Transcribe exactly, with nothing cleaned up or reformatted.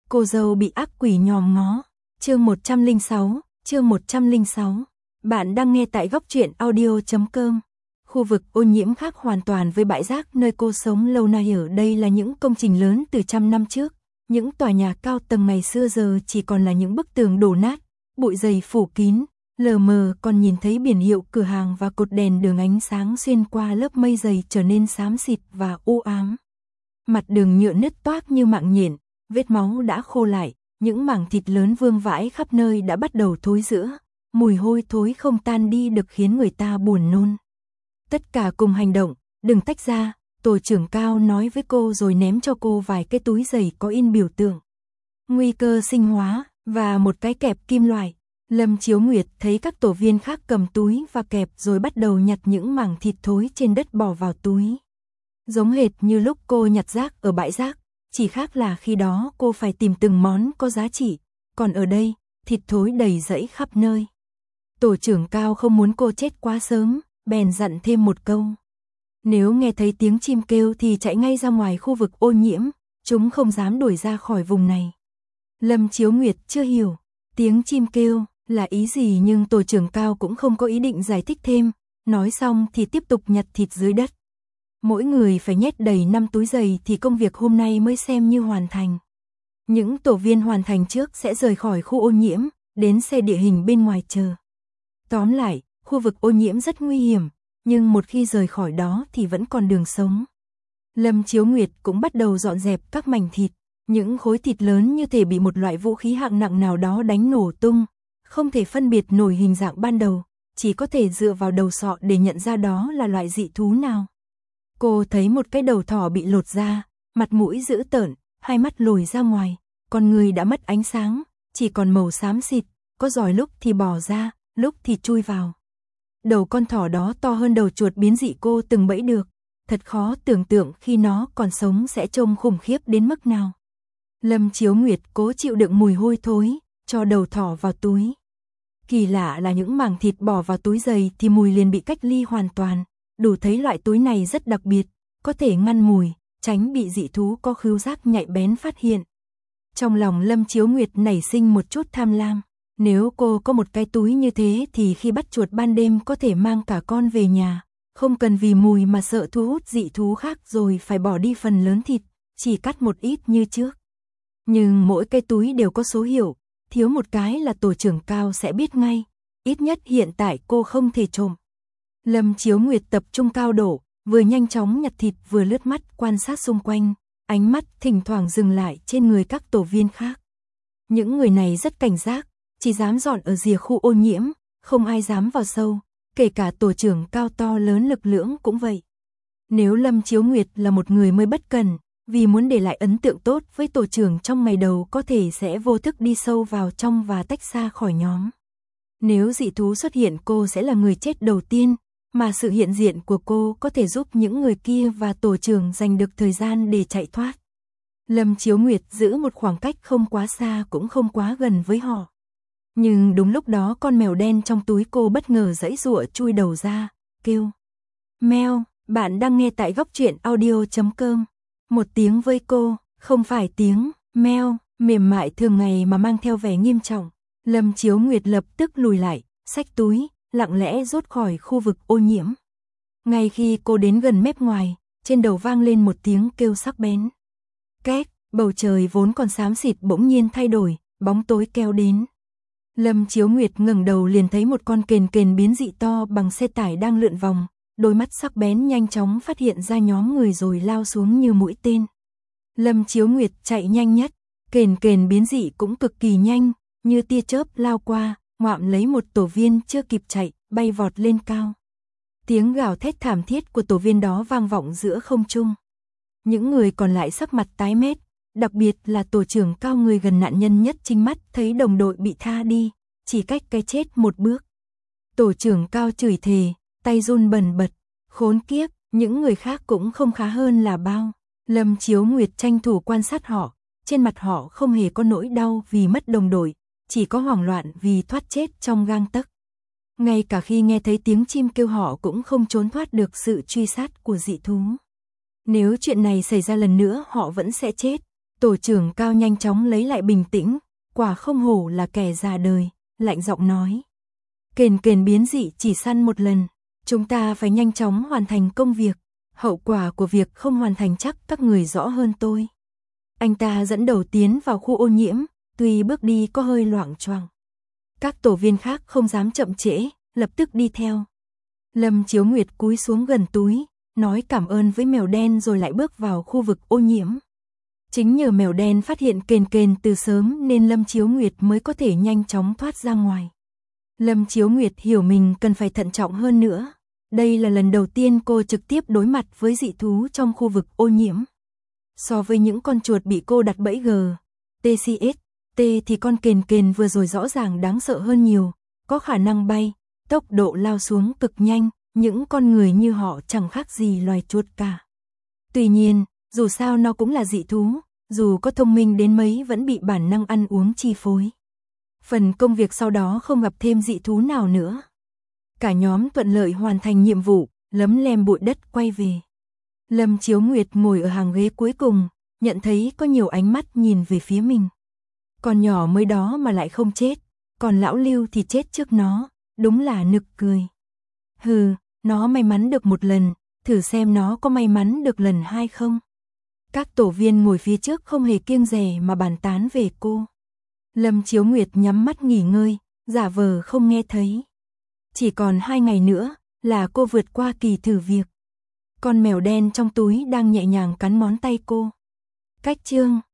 Cô dâu bị ác quỷ nhòm ngó. Chương một trăm lẻ sáu, chương một trăm lẻ sáu. Bạn đang nghe tại góc truyện audio chấm com. Khu vực ô nhiễm khác hoàn toàn với bãi rác nơi cô sống lâu nay. Ở đây là những công trình lớn từ trăm năm trước. Những tòa nhà cao tầng ngày xưa giờ chỉ còn là những bức tường đổ nát, bụi dày phủ kín, lờ mờ còn nhìn thấy biển hiệu cửa hàng và cột đèn đường ánh sáng xuyên qua lớp mây dày trở nên xám xịt và u ám. Mặt đường nhựa nứt toác như mạng nhện, vết máu đã khô lại, những mảng thịt lớn vương vãi khắp nơi đã bắt đầu thối rữa, mùi hôi thối không tan đi được khiến người ta buồn nôn. Tất cả cùng hành động, đừng tách ra, tổ trưởng Cao nói với cô rồi ném cho cô vài cái túi giày có in biểu tượng nguy cơ sinh hóa và một cái kẹp kim loại. Lâm Chiếu Nguyệt thấy các tổ viên khác cầm túi và kẹp rồi bắt đầu nhặt những mảng thịt thối trên đất bỏ vào túi. Giống hệt như lúc cô nhặt rác ở bãi rác, chỉ khác là khi đó cô phải tìm từng món có giá trị, còn ở đây, thịt thối đầy rẫy khắp nơi. Tổ trưởng Cao không muốn cô chết quá sớm, bèn dặn thêm một câu. Nếu nghe thấy tiếng chim kêu thì chạy ngay ra ngoài khu vực ô nhiễm, chúng không dám đuổi ra khỏi vùng này. Lâm Chiếu Nguyệt chưa hiểu tiếng chim kêu là ý gì, nhưng tổ trưởng Cao cũng không có ý định giải thích thêm, nói xong thì tiếp tục nhặt thịt dưới đất. Mỗi người phải nhét đầy năm túi giày thì công việc hôm nay mới xem như hoàn thành. Những tổ viên hoàn thành trước sẽ rời khỏi khu ô nhiễm, đến xe địa hình bên ngoài chờ. Tóm lại, khu vực ô nhiễm rất nguy hiểm, nhưng một khi rời khỏi đó thì vẫn còn đường sống. Lâm Chiếu Nguyệt cũng bắt đầu dọn dẹp các mảnh thịt, những khối thịt lớn như thể bị một loại vũ khí hạng nặng nào đó đánh nổ tung, không thể phân biệt nổi hình dạng ban đầu, chỉ có thể dựa vào đầu sọ để nhận ra đó là loại dị thú nào. Cô thấy một cái đầu thỏ bị lột ra, mặt mũi dữ tợn, hai mắt lồi ra ngoài, con người đã mất ánh sáng, chỉ còn màu xám xịt, có giòi lúc thì bò ra, lúc thì chui vào. Đầu con thỏ đó to hơn đầu chuột biến dị cô từng bẫy được, thật khó tưởng tượng khi nó còn sống sẽ trông khủng khiếp đến mức nào. Lâm Chiếu Nguyệt cố chịu đựng mùi hôi thối, cho đầu thỏ vào túi. Kỳ lạ là những mảng thịt bỏ vào túi giày thì mùi liền bị cách ly hoàn toàn, đủ thấy loại túi này rất đặc biệt, có thể ngăn mùi, tránh bị dị thú có khứu giác nhạy bén phát hiện. Trong lòng Lâm Chiếu Nguyệt nảy sinh một chút tham lam, nếu cô có một cái túi như thế thì khi bắt chuột ban đêm có thể mang cả con về nhà, không cần vì mùi mà sợ thu hút dị thú khác rồi phải bỏ đi phần lớn thịt, chỉ cắt một ít như trước. Nhưng mỗi cái túi đều có số hiệu, thiếu một cái là tổ trưởng Cao sẽ biết ngay, ít nhất hiện tại cô không thể trộm. Lâm Chiếu Nguyệt tập trung cao độ, vừa nhanh chóng nhặt thịt vừa lướt mắt quan sát xung quanh, ánh mắt thỉnh thoảng dừng lại trên người các tổ viên khác. Những người này rất cảnh giác, chỉ dám dọn ở rìa khu ô nhiễm, không ai dám vào sâu, kể cả tổ trưởng Cao to lớn lực lưỡng cũng vậy. Nếu Lâm Chiếu Nguyệt là một người mới bất cần, vì muốn để lại ấn tượng tốt với tổ trưởng trong ngày đầu có thể sẽ vô thức đi sâu vào trong và tách xa khỏi nhóm. Nếu dị thú xuất hiện cô sẽ là người chết đầu tiên, mà sự hiện diện của cô có thể giúp những người kia và tổ trưởng giành được thời gian để chạy thoát. Lâm Chiếu Nguyệt giữ một khoảng cách không quá xa cũng không quá gần với họ. Nhưng đúng lúc đó con mèo đen trong túi cô bất ngờ giãy giụa chui đầu ra, kêu. Mèo, bạn đang nghe tại góc truyện audio chấm com. Một tiếng với cô, không phải tiếng meo mềm mại thường ngày mà mang theo vẻ nghiêm trọng. Lâm Chiếu Nguyệt lập tức lùi lại, xách túi, lặng lẽ rút khỏi khu vực ô nhiễm. Ngay khi cô đến gần mép ngoài, trên đầu vang lên một tiếng kêu sắc bén. Két, bầu trời vốn còn xám xịt bỗng nhiên thay đổi, bóng tối kéo đến. Lâm Chiếu Nguyệt ngẩng đầu liền thấy một con kền kền biến dị to bằng xe tải đang lượn vòng, đôi mắt sắc bén nhanh chóng phát hiện ra nhóm người rồi lao xuống như mũi tên. Lâm Chiếu Nguyệt chạy nhanh nhất, kền kền biến dị cũng cực kỳ nhanh, như tia chớp lao qua, ngoạm lấy một tổ viên chưa kịp chạy, bay vọt lên cao. Tiếng gào thét thảm thiết của tổ viên đó vang vọng giữa không trung. Những người còn lại sắc mặt tái mét, đặc biệt là tổ trưởng Cao, người gần nạn nhân nhất, chính mắt thấy đồng đội bị tha đi, chỉ cách cái chết một bước. Tổ trưởng Cao chửi thề, tay run bần bật, khốn kiếp, những người khác cũng không khá hơn là bao. Lâm Chiếu Nguyệt tranh thủ quan sát họ, trên mặt họ không hề có nỗi đau vì mất đồng đội, chỉ có hoảng loạn vì thoát chết trong gang tấc. Ngay cả khi nghe thấy tiếng chim kêu họ cũng không trốn thoát được sự truy sát của dị thú. Nếu chuyện này xảy ra lần nữa họ vẫn sẽ chết, Tổ trưởng Cao nhanh chóng lấy lại bình tĩnh, quả không hổ là kẻ già đời, lạnh giọng nói. Kền kền biến dị chỉ săn một lần, chúng ta phải nhanh chóng hoàn thành công việc, hậu quả của việc không hoàn thành chắc các người rõ hơn tôi. Anh ta dẫn đầu tiến vào khu ô nhiễm, tuy bước đi có hơi loạng choạng. Các tổ viên khác không dám chậm trễ, lập tức đi theo. Lâm Chiếu Nguyệt cúi xuống gần túi, nói cảm ơn với mèo đen rồi lại bước vào khu vực ô nhiễm. Chính nhờ mèo đen phát hiện kền kền từ sớm nên Lâm Chiếu Nguyệt mới có thể nhanh chóng thoát ra ngoài. Lâm Chiếu Nguyệt hiểu mình cần phải thận trọng hơn nữa. Đây là lần đầu tiên cô trực tiếp đối mặt với dị thú trong khu vực ô nhiễm. So với những con chuột bị cô đặt bẫy G, tê xê ét, T thì con kền kền vừa rồi rõ ràng đáng sợ hơn nhiều, có khả năng bay, tốc độ lao xuống cực nhanh, những con người như họ chẳng khác gì loài chuột cả. Tuy nhiên, dù sao nó cũng là dị thú, dù có thông minh đến mấy vẫn bị bản năng ăn uống chi phối. Phần công việc sau đó không gặp thêm dị thú nào nữa. Cả nhóm thuận lợi hoàn thành nhiệm vụ, lấm lem bụi đất quay về. Lâm Chiếu Nguyệt ngồi ở hàng ghế cuối cùng, nhận thấy có nhiều ánh mắt nhìn về phía mình. Con nhỏ mới đó mà lại không chết, còn lão Lưu thì chết trước nó, đúng là nực cười. Hừ, nó may mắn được một lần, thử xem nó có may mắn được lần hai không. Các tổ viên ngồi phía trước không hề kiêng dè mà bàn tán về cô. Lâm Chiếu Nguyệt nhắm mắt nghỉ ngơi, giả vờ không nghe thấy. Chỉ còn hai ngày nữa là cô vượt qua kỳ thử việc. Con mèo đen trong túi đang nhẹ nhàng cắn ngón tay cô. Cách chương